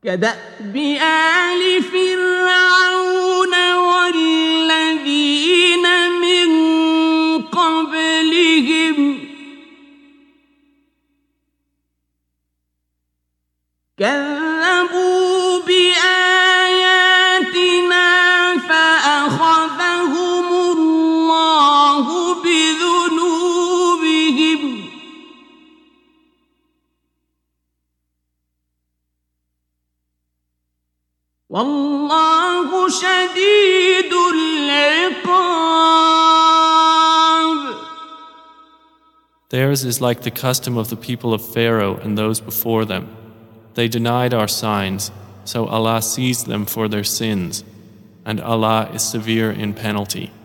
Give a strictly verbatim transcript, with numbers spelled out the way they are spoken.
كدأب آل فرعون والذين من قبلهم كذبوا بآياتنا فأخذهم الله بذنوبهم والله شديد العقاب. Theirs is like the custom of the people of Pharaoh and those before them. They denied our signs, so Allah seized them for their sins, and Allah is severe in penalty.